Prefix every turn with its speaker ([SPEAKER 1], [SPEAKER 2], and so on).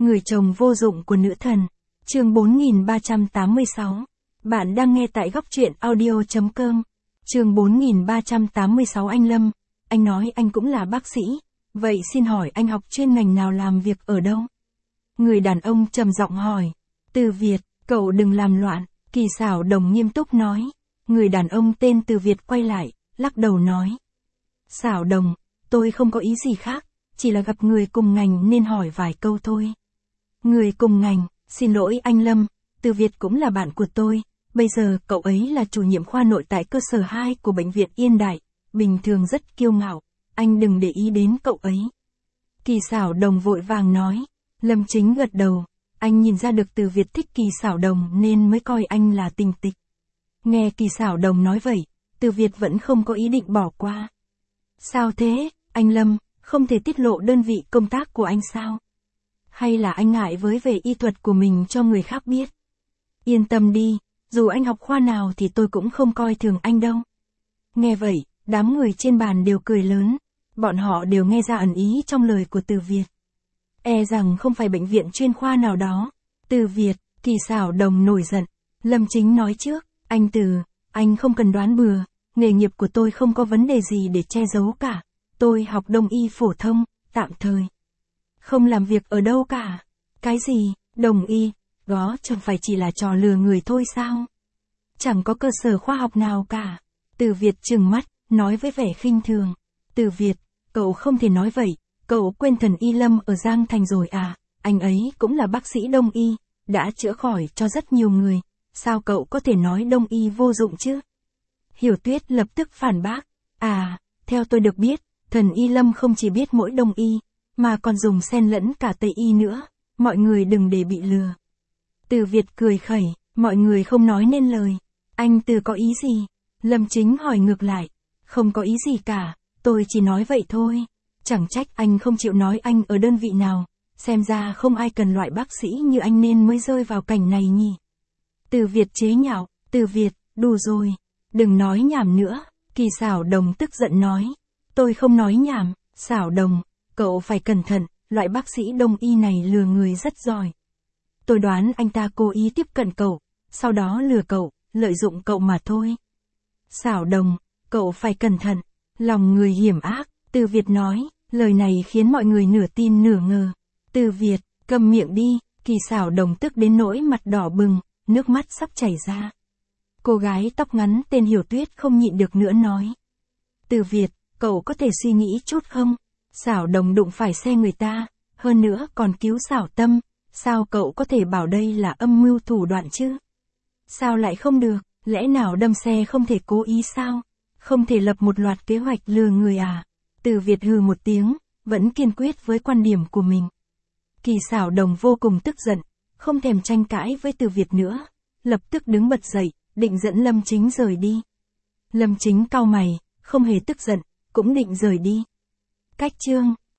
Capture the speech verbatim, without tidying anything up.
[SPEAKER 1] Người chồng vô dụng của nữ thần. Chương bốn nghìn ba trăm tám mươi sáu. Bạn đang nghe tại góc truyện audio chấm com. Chương bốn nghìn ba trăm tám mươi sáu. Anh Lâm, anh nói anh cũng là bác sĩ. Vậy xin hỏi anh học chuyên ngành nào, làm việc ở đâu? Người đàn ông trầm giọng hỏi. Từ Việt, cậu đừng làm loạn, Kỳ Xảo Đồng nghiêm túc nói. Người đàn ông tên Từ Việt quay lại, lắc đầu nói. Xảo Đồng, tôi không có ý gì khác, chỉ là gặp người cùng ngành nên hỏi vài câu thôi. Người cùng ngành, xin lỗi anh Lâm, Từ Việt cũng là bạn của tôi, bây giờ cậu ấy là chủ nhiệm khoa nội tại cơ sở hai của bệnh viện Yên Đại, bình thường rất kiêu ngạo, anh đừng để ý đến cậu ấy. Kỳ Xảo Đồng vội vàng nói. Lâm Chính gật đầu, anh nhìn ra được Từ Việt thích Kỳ Xảo Đồng nên mới coi anh là tình tịch. Nghe Kỳ Xảo Đồng nói vậy, Từ Việt vẫn không có ý định bỏ qua. Sao thế, anh Lâm, không thể tiết lộ đơn vị công tác của anh sao? Hay là anh ngại với về y thuật của mình cho người khác biết? Yên tâm đi, dù anh học khoa nào thì tôi cũng không coi thường anh đâu. Nghe vậy, đám người trên bàn đều cười lớn, bọn họ đều nghe ra ẩn ý trong lời của Từ Việt. E rằng không phải bệnh viện chuyên khoa nào đó. Từ Việt, Kỳ Xảo Đồng nổi giận. Lâm Chính nói trước, anh Từ, anh không cần đoán bừa, nghề nghiệp của tôi không có vấn đề gì để che giấu cả. Tôi học đông y phổ thông, tạm thời. Không làm việc ở đâu cả. Cái gì, đồng y, đó chẳng phải chỉ là trò lừa người thôi sao? Chẳng có cơ sở khoa học nào cả. Từ Việt trừng mắt, nói với vẻ khinh thường. Từ Việt, cậu không thể nói vậy. Cậu quên thần y Lâm ở Giang Thành rồi à, anh ấy cũng là bác sĩ đông y, đã chữa khỏi cho rất nhiều người, sao cậu có thể nói đông y vô dụng chứ? Hiểu Tuyết lập tức phản bác, à, theo tôi được biết, thần y Lâm không chỉ biết mỗi đông y, mà còn dùng xen lẫn cả tây y nữa, mọi người đừng để bị lừa. Từ Việt cười khẩy, mọi người không nói nên lời, anh Từ có ý gì? Lâm Chính hỏi ngược lại, không có ý gì cả, tôi chỉ nói vậy thôi. Chẳng trách anh không chịu nói anh ở đơn vị nào, xem ra không ai cần loại bác sĩ như anh nên mới rơi vào cảnh này nhỉ. Từ Việt chế nhạo, Từ Việt, đủ rồi, đừng nói nhảm nữa, Kỳ Xảo Đồng tức giận nói. Tôi không nói nhảm, Xảo Đồng, cậu phải cẩn thận, loại bác sĩ đông y này lừa người rất giỏi. Tôi đoán anh ta cố ý tiếp cận cậu, sau đó lừa cậu, lợi dụng cậu mà thôi. Xảo Đồng, cậu phải cẩn thận, lòng người hiểm ác, Từ Việt nói. Lời này khiến mọi người nửa tin nửa ngờ. Từ Việt, câm miệng đi, Kỳ Xảo Đồng tức đến nỗi mặt đỏ bừng, nước mắt sắp chảy ra. Cô gái tóc ngắn tên Hiểu Tuyết không nhịn được nữa nói. Từ Việt, cậu có thể suy nghĩ chút không? Xảo Đồng đụng phải xe người ta, hơn nữa còn cứu Xảo Tâm, sao cậu có thể bảo đây là âm mưu thủ đoạn chứ? Sao lại không được, lẽ nào đâm xe không thể cố ý sao? Không thể lập một loạt kế hoạch lừa người à? Từ Việt hừ một tiếng, vẫn kiên quyết với quan điểm của mình. Kỳ Xảo Đồng vô cùng tức giận, không thèm tranh cãi với Từ Việt nữa, lập tức đứng bật dậy, định dẫn Lâm Chính rời đi. Lâm Chính cau mày, không hề tức giận, cũng định rời đi. Cách chương